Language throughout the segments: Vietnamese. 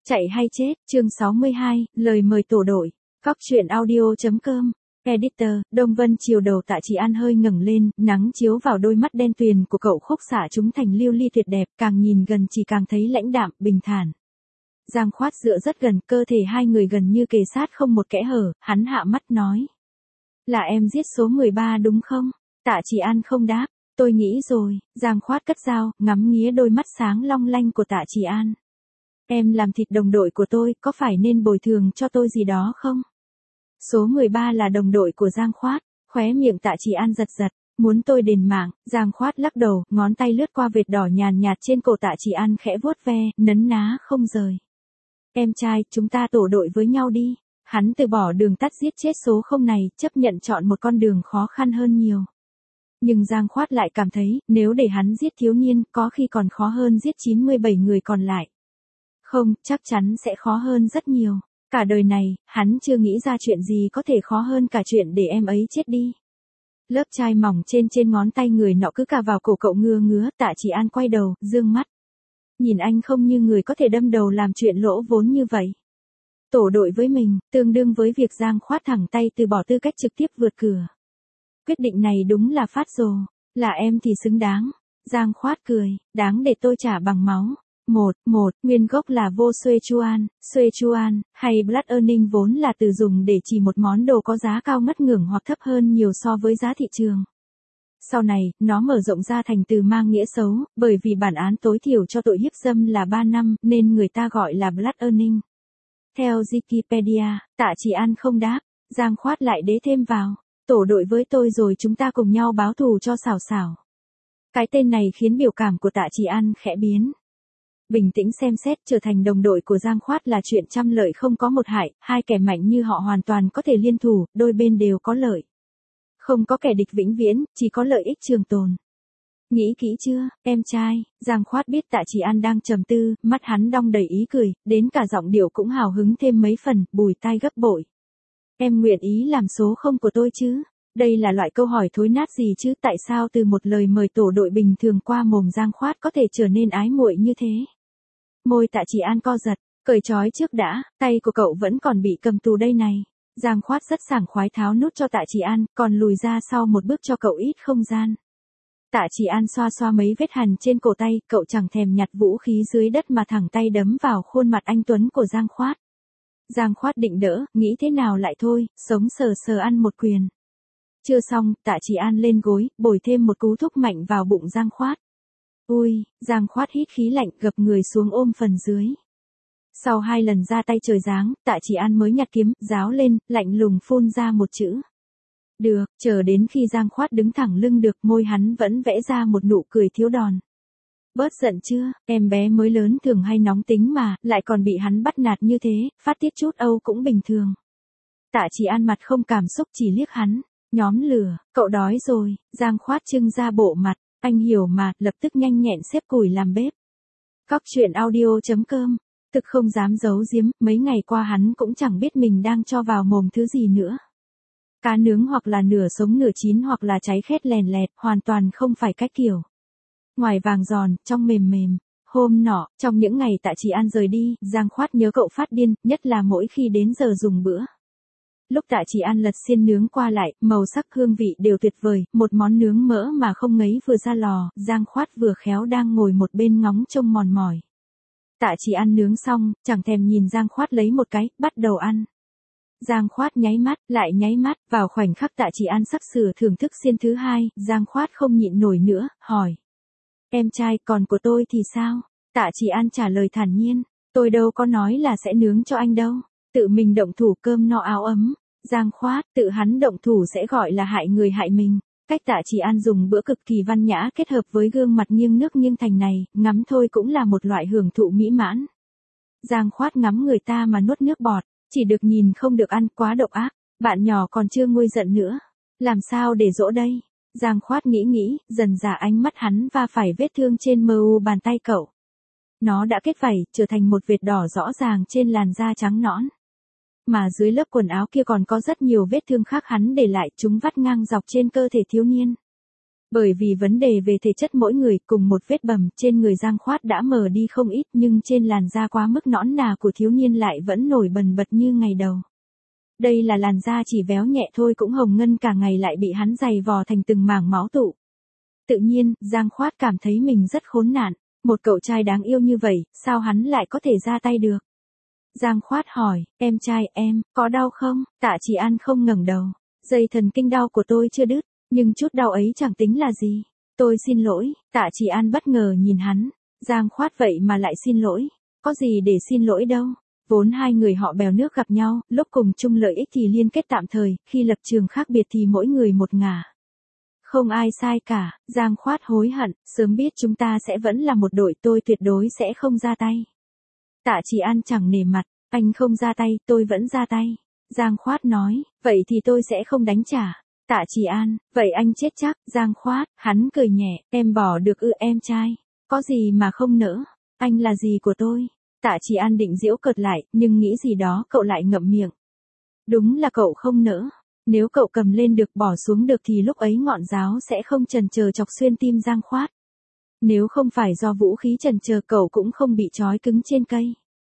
Chạy hay chết, chương 62, lời mời tổ đội. Cóc truyện audio.com. Editor, Đông Vân chiều đầu Tạ Chỉ An hơi ngẩng lên, nắng chiếu vào đôi mắt đen tuyền của cậu khúc xạ chúng thành lưu ly tuyệt đẹp, càng nhìn gần chỉ càng thấy lãnh đạm, bình thản. Giang Khoát dựa rất gần, cơ thể hai người gần như kề sát không một kẽ hở, hắn hạ mắt nói. Là em giết số 13 đúng không? Tạ Chỉ An không đáp, tôi nghĩ rồi. Giang Khoát cất dao, ngắm nghía đôi mắt sáng long lanh của Tạ Chỉ An. Em làm thịt đồng đội của tôi, có phải nên bồi thường cho tôi gì đó không? Số 13 là đồng đội của Giang Khoát, khóe miệng Tạ Chỉ An giật giật, muốn tôi đền mạng. Giang Khoát lắc đầu, ngón tay lướt qua vệt đỏ nhàn nhạt trên cổ Tạ Chỉ An khẽ vuốt ve, nấn ná không rời. Em trai, chúng ta tổ đội với nhau đi. Hắn từ bỏ đường tắt giết chết số không này, chấp nhận chọn một con đường khó khăn hơn nhiều. Nhưng Giang Khoát lại cảm thấy, nếu để hắn giết thiếu niên, có khi còn khó hơn giết 97 người còn lại. Không, chắc chắn sẽ khó hơn rất nhiều. Cả đời này, hắn chưa nghĩ ra chuyện gì có thể khó hơn cả chuyện để em ấy chết đi. Lớp chai mỏng trên ngón tay người nọ cứ cà vào cổ cậu ngứa ngứa. Tạ Chỉ An quay đầu, dương mắt. Nhìn anh không như người có thể đâm đầu làm chuyện lỗ vốn như vậy. Tổ đội với mình, tương đương với việc Giang Khoát thẳng tay từ bỏ tư cách trực tiếp vượt cửa. Quyết định này đúng là phát rồ, là em thì xứng đáng. Giang Khoát cười, đáng để tôi trả bằng máu. Nguyên gốc là vô Sichuan, hay Blood Earning vốn là từ dùng để chỉ một món đồ có giá cao ngất ngưởng hoặc thấp hơn nhiều so với giá thị trường. Sau này, nó mở rộng ra thành từ mang nghĩa xấu, bởi vì bản án tối thiểu cho tội hiếp dâm là 3 năm, nên người ta gọi là Blood Earning. Theo Wikipedia, Tạ Chỉ An không đáp, Giang Khoát lại đế thêm vào, tổ đội với tôi rồi chúng ta cùng nhau báo thù cho xảo xảo. Cái tên này khiến biểu cảm của Tạ Chỉ An khẽ biến. Bình tĩnh xem xét, trở thành đồng đội của Giang Khoát là chuyện trăm lợi không có một hại, hai kẻ mạnh như họ hoàn toàn có thể liên thủ, đôi bên đều có lợi. Không có kẻ địch vĩnh viễn, chỉ có lợi ích trường tồn. Nghĩ kỹ chưa, em trai? Giang Khoát biết Tạ Chỉ An đang trầm tư, mắt hắn đong đầy ý cười, đến cả giọng điệu cũng hào hứng thêm mấy phần, bùi tai gấp bội. Em nguyện ý làm số không của tôi chứ? Đây là loại câu hỏi thối nát gì chứ? Tại sao từ một lời mời tổ đội bình thường qua mồm Giang Khoát có thể trở nên ái muội như thế? Môi Tạ Chỉ An co giật, cởi trói trước đã, tay của cậu vẫn còn bị cầm tù đây này. Giang Khoát rất sảng khoái tháo nút cho Tạ Chỉ An, còn lùi ra sau một bước cho cậu ít không gian. Tạ Chỉ An xoa xoa mấy vết hằn trên cổ tay, cậu chẳng thèm nhặt vũ khí dưới đất mà thẳng tay đấm vào khuôn mặt anh tuấn của Giang Khoát. Giang Khoát định đỡ, nghĩ thế nào lại thôi, sống sờ sờ ăn một quyền. Chưa xong, Tạ Chỉ An lên gối, bồi thêm một cú thúc mạnh vào bụng Giang Khoát. Ui, Giang Khoát hít khí lạnh, gập người xuống ôm phần dưới. Sau 2 lần ra tay trời giáng, Tạ Chỉ An mới nhặt kiếm, giáo lên, lạnh lùng phun ra một chữ. Được, chờ đến khi Giang Khoát đứng thẳng lưng được, môi hắn vẫn vẽ ra một nụ cười thiếu đòn. Bớt giận chưa, em bé mới lớn thường hay nóng tính mà, lại còn bị hắn bắt nạt như thế, phát tiết chút âu cũng bình thường. Tạ Chỉ An mặt không cảm xúc chỉ liếc hắn, nhóm lửa, cậu đói rồi. Giang Khoát trưng ra bộ mặt, anh hiểu mà, lập tức nhanh nhẹn xếp củi làm bếp. Cóc truyện audio.com. Thực không dám giấu giếm, mấy ngày qua hắn cũng chẳng biết mình đang cho vào mồm thứ gì nữa. Cá nướng hoặc là nửa sống nửa chín hoặc là cháy khét lèn lẹt, hoàn toàn không phải cách kiểu. Ngoài vàng giòn, trong mềm mềm. Hôm nọ, trong những ngày Tạ Chỉ An rời đi, Giang Khoát nhớ cậu phát điên, nhất là mỗi khi đến giờ dùng bữa. Lúc Tạ Chỉ An lật xiên nướng qua lại, màu sắc hương vị đều tuyệt vời, một món nướng mỡ mà không ngấy vừa ra lò, Giang Khoát vừa khéo đang ngồi một bên ngóng trông mòn mỏi. Tạ Chỉ An nướng xong, chẳng thèm nhìn Giang Khoát lấy một cái, bắt đầu ăn. Giang Khoát nháy mắt, lại nháy mắt, vào khoảnh khắc Tạ Chỉ An sắp sửa thưởng thức xiên thứ 2, Giang Khoát không nhịn nổi nữa, hỏi. Em trai, còn của tôi thì sao? Tạ Chỉ An trả lời thản nhiên, tôi đâu có nói là sẽ nướng cho anh đâu, tự mình động thủ cơm no áo ấm. Giang Khoát, tự hắn động thủ sẽ gọi là hại người hại mình. Cách Tạ Chỉ An dùng bữa cực kỳ văn nhã kết hợp với gương mặt nghiêng nước nghiêng thành này, ngắm thôi cũng là một loại hưởng thụ mỹ mãn. Giang Khoát ngắm người ta mà nuốt nước bọt, chỉ được nhìn không được ăn, quá độc ác, bạn nhỏ còn chưa nguôi giận nữa. Làm sao để dỗ đây? Giang Khoát nghĩ, dần dà ánh mắt hắn va phải vết thương trên mu bàn tay cậu. Nó đã kết vảy, trở thành một vệt đỏ rõ ràng trên làn da trắng nõn. Mà dưới lớp quần áo kia còn có rất nhiều vết thương khác hắn để lại, chúng vắt ngang dọc trên cơ thể thiếu niên. Bởi vì vấn đề về thể chất mỗi người cùng một vết bầm trên người Giang Khoát đã mờ đi không ít nhưng trên làn da quá mức nõn nà của thiếu niên lại vẫn nổi bần bật như ngày đầu. Đây là làn da chỉ véo nhẹ thôi cũng hồng ngân cả ngày lại bị hắn giày vò thành từng mảng máu tụ. Tự nhiên, Giang Khoát cảm thấy mình rất khốn nạn, một cậu trai đáng yêu như vậy, sao hắn lại có thể ra tay được? Giang Khoát hỏi, em trai em, có đau không? Tạ Chỉ An không ngẩng đầu, dây thần kinh đau của tôi chưa đứt, nhưng chút đau ấy chẳng tính là gì. Tôi xin lỗi, Tạ Chỉ An bất ngờ nhìn hắn, Giang Khoát vậy mà lại xin lỗi, có gì để xin lỗi đâu. Vốn hai người họ bèo nước gặp nhau, lúc cùng chung lợi ích thì liên kết tạm thời, khi lập trường khác biệt thì mỗi người một ngả. Không ai sai cả, Giang Khoát hối hận, sớm biết chúng ta sẽ vẫn là một đội tôi tuyệt đối sẽ không ra tay. Tạ Chỉ An chẳng nể mặt, anh không ra tay, tôi vẫn ra tay. Giang Khoát nói, vậy thì tôi sẽ không đánh trả. Tạ Chỉ An, vậy anh chết chắc. Giang Khoát, hắn cười nhẹ, em bỏ được ư em trai. Có gì mà không nỡ, anh là gì của tôi. Tạ Chỉ An định giễu cợt lại, nhưng nghĩ gì đó cậu lại ngậm miệng. Đúng là cậu không nỡ. Nếu cậu cầm lên được bỏ xuống được thì lúc ấy ngọn giáo sẽ không chần chờ chọc xuyên tim Giang Khoát. Nếu không phải do vũ khí chần chờ cậu cũng không bị trói cứng trên cây.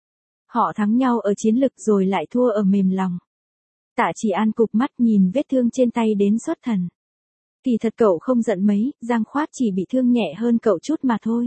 Họ thắng nhau ở chiến lực rồi lại thua ở mềm lòng. Tạ Chỉ An cụp mắt nhìn vết thương trên tay đến xuất thần. Kỳ thật cậu không giận mấy, Giang Khoát chỉ bị thương nhẹ hơn cậu chút mà thôi.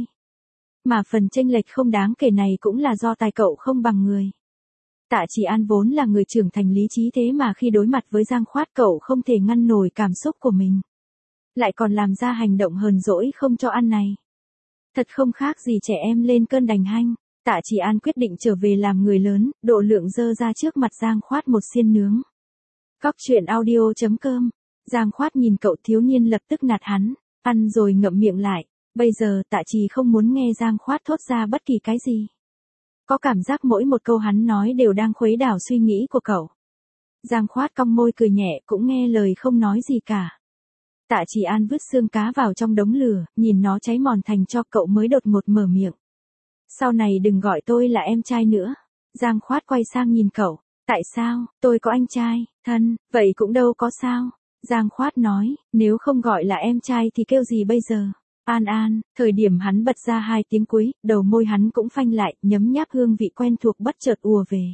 Mà phần chênh lệch không đáng kể này cũng là do tài cậu không bằng người. Tạ Chỉ An vốn là người trưởng thành lý trí thế mà khi đối mặt với Giang Khoát cậu không thể ngăn nổi cảm xúc của mình. Lại còn làm ra hành động hờn dỗi không cho ăn này. Thật không khác gì trẻ em lên cơn đành hanh. Tạ Chỉ An quyết định trở về làm người lớn, độ lượng dơ ra trước mặt Giang Khoát một xiên nướng. Cóc truyện audio.com. Giang Khoát nhìn cậu thiếu niên lập tức nạt hắn, ăn rồi ngậm miệng lại. Bây giờ Tạ Chỉ không muốn nghe Giang Khoát thốt ra bất kỳ cái gì. Có cảm giác mỗi một câu hắn nói đều đang khuấy đảo suy nghĩ của cậu. Giang Khoát cong môi cười nhẹ cũng nghe lời không nói gì cả. Tạ Chỉ An vứt xương cá vào trong đống lửa, nhìn nó cháy mòn thành tro cậu mới đột ngột mở miệng. Sau này đừng gọi tôi là em trai nữa. Giang Khoát quay sang nhìn cậu. Tại sao, tôi có anh trai, thân, vậy cũng đâu có sao. Giang Khoát nói, nếu không gọi là em trai thì kêu gì bây giờ? An An, thời điểm hắn bật ra hai tiếng cuối, đầu môi hắn cũng phanh lại, nhấm nháp hương vị quen thuộc bất chợt ùa về.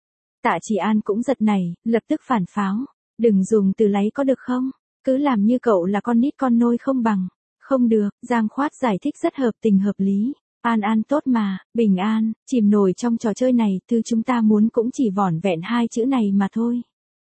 Tạ Chỉ An cũng giật nảy, lập tức phản pháo. Đừng dùng từ láy có được không? Cứ làm như cậu là con nít con nôi không bằng. Không được, Giang Khoát giải thích rất hợp tình hợp lý. An An tốt mà, bình an, chìm nổi trong trò chơi này, thứ chúng ta muốn cũng chỉ vỏn vẹn hai chữ này mà thôi.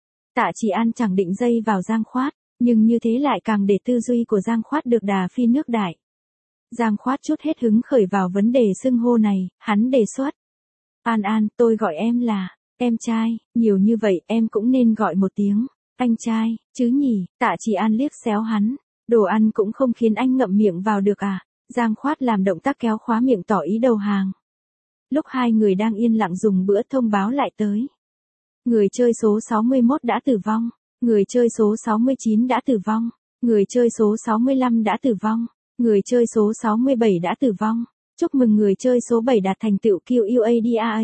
Tạ Chỉ An chẳng định dây vào Giang Khoát, nhưng như thế lại càng để tư duy của Giang Khoát được đà phi nước đại. Giang Khoát chút hết hứng khởi vào vấn đề xưng hô này, hắn đề xuất. An An, tôi gọi em là, em trai, nhiều như vậy em cũng nên gọi một tiếng, anh trai, chứ nhỉ. Tạ Chỉ An liếc xéo hắn, đồ ăn cũng không khiến anh ngậm miệng vào được à. Giang Khoát làm động tác kéo khóa miệng tỏ ý đầu hàng. Lúc hai người đang yên lặng dùng bữa thông báo lại tới. Người chơi số 61 đã tử vong. Người chơi số 69 đã tử vong. Người chơi số 65 đã tử vong. Người chơi số 67 đã tử vong. Chúc mừng người chơi số 7 đạt thành tựu QUADAA.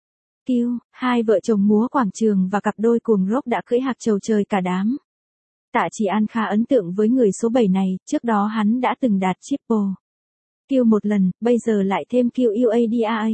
Q, hai vợ chồng múa quảng trường và cặp đôi cuồng rock đã cưỡi hạc trầu trời cả đám. Tạ Chỉ An khá ấn tượng với người số 7 này, trước đó hắn đã từng đạt triple Q một lần, bây giờ lại thêm QUADAA.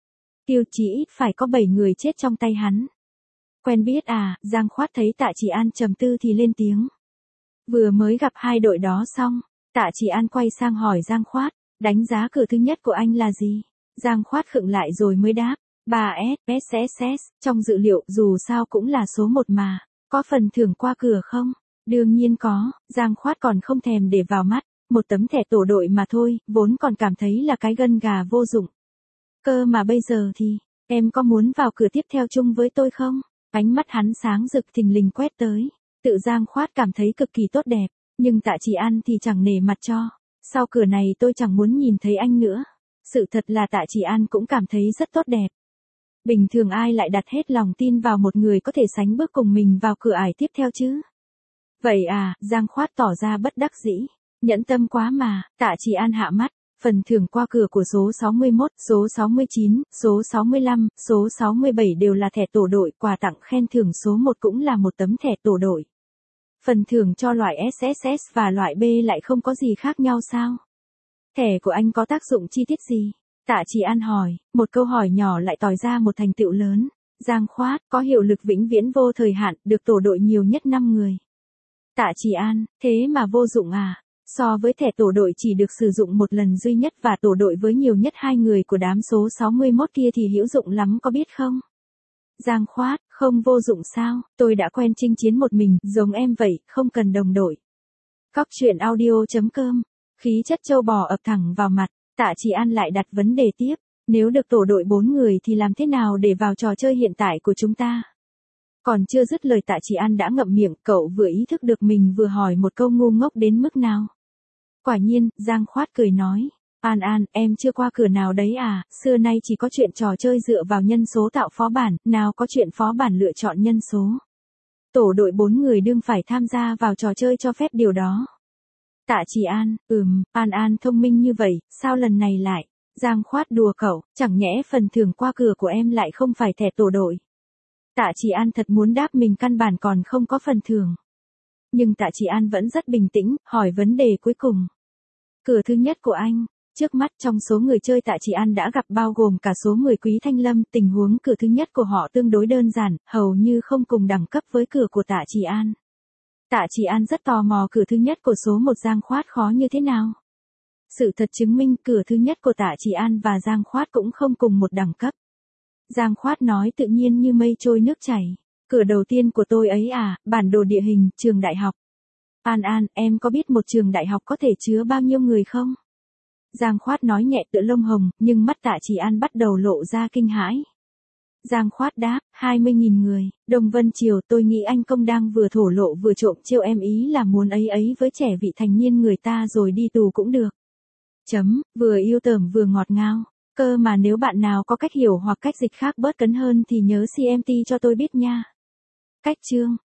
Q chỉ ít phải có 7 người chết trong tay hắn. Quen biết à, Giang Khoát thấy Tạ Chỉ An trầm tư thì lên tiếng. Vừa mới gặp hai đội đó xong, Tạ Chỉ An quay sang hỏi Giang Khoát, đánh giá cửa thứ nhất của anh là gì? Giang Khoát khựng lại rồi mới đáp, 3S, SSS, trong dự liệu dù sao cũng là số 1 mà, có phần thưởng qua cửa không? Đương nhiên có, Giang Khoát còn không thèm để vào mắt, một tấm thẻ tổ đội mà thôi, vốn còn cảm thấy là cái gân gà vô dụng. Cơ mà bây giờ thì, em có muốn vào cửa tiếp theo chung với tôi không? Ánh mắt hắn sáng rực thình lình quét tới, tự Giang Khoát cảm thấy cực kỳ tốt đẹp, nhưng Tạ Chỉ An thì chẳng nể mặt cho. Sau cửa này tôi chẳng muốn nhìn thấy anh nữa. Sự thật là Tạ Chỉ An cũng cảm thấy rất tốt đẹp. Bình thường ai lại đặt hết lòng tin vào một người có thể sánh bước cùng mình vào cửa ải tiếp theo chứ? Vậy à, Giang Khoát tỏ ra bất đắc dĩ. Nhẫn tâm quá mà. Tạ Chỉ An hạ mắt. Phần thưởng qua cửa của số 61, số 69, số 65, số 67 đều là thẻ tổ đội, quà tặng khen thưởng số 1 cũng là một tấm thẻ tổ đội. Phần thưởng cho loại SSS và loại B lại không có gì khác nhau sao? Thẻ của anh có tác dụng chi tiết gì? Tạ Chỉ An hỏi, một câu hỏi nhỏ lại tỏ ra một thành tựu lớn. Giang Khoát, có hiệu lực vĩnh viễn vô thời hạn, được tổ đội nhiều nhất 5 người. Tạ Chỉ An, thế mà vô dụng à? So với thẻ tổ đội chỉ được sử dụng một lần duy nhất và tổ đội với nhiều nhất 2 người của đám số 61 kia thì hữu dụng lắm có biết không? Giang Khoát, không vô dụng sao, tôi đã quen chinh chiến một mình, giống em vậy, không cần đồng đội. Cóc truyện audio.com, khí chất châu bò ập thẳng vào mặt, Tạ Chỉ An lại đặt vấn đề tiếp, nếu được tổ đội 4 người thì làm thế nào để vào trò chơi hiện tại của chúng ta? Còn chưa dứt lời Tạ Chỉ An đã ngậm miệng, cậu vừa ý thức được mình vừa hỏi một câu ngu ngốc đến mức nào. Quả nhiên, Giang Khoát cười nói, An An, em chưa qua cửa nào đấy à, xưa nay chỉ có chuyện trò chơi dựa vào nhân số tạo phó bản, nào có chuyện phó bản lựa chọn nhân số. Tổ đội 4 người đương phải tham gia vào trò chơi cho phép điều đó. Tạ Chỉ An, An An thông minh như vậy, sao lần này lại? Giang Khoát đùa cậu, chẳng nhẽ phần thưởng qua cửa của em lại không phải thẻ tổ đội. Tạ Chỉ An thật muốn đáp mình căn bản còn không có phần thưởng. Nhưng Tạ Chỉ An vẫn rất bình tĩnh, hỏi vấn đề cuối cùng. Cửa thứ nhất của anh, trước mắt trong số người chơi Tạ Chỉ An đã gặp bao gồm cả số 10 Quý Thanh Lâm, tình huống cửa thứ nhất của họ tương đối đơn giản, hầu như không cùng đẳng cấp với cửa của Tạ Chỉ An. Tạ Chỉ An rất tò mò cửa thứ nhất của số 1 Giang Khoát khó như thế nào. Sự thật chứng minh cửa thứ nhất của Tạ Chỉ An và Giang Khoát cũng không cùng một đẳng cấp. Giang Khoát nói tự nhiên như mây trôi nước chảy. Cửa đầu tiên của tôi ấy à, bản đồ địa hình, trường đại học. An An, em có biết một trường đại học có thể chứa bao nhiêu người không? Giang Khoát nói nhẹ tựa lông hồng, nhưng mắt Tạ Chỉ An bắt đầu lộ ra kinh hãi. Giang Khoát đáp, 20.000 người, Đồng Vân Triều, tôi nghĩ anh công đang vừa thổ lộ vừa trộm trêu em, ý là muốn ấy với trẻ vị thành niên người ta rồi đi tù cũng được. Vừa yêu tởm vừa ngọt ngào. Cơ mà nếu bạn nào có cách hiểu hoặc cách dịch khác bớt cấn hơn thì nhớ CMT cho tôi biết nha. Cách chương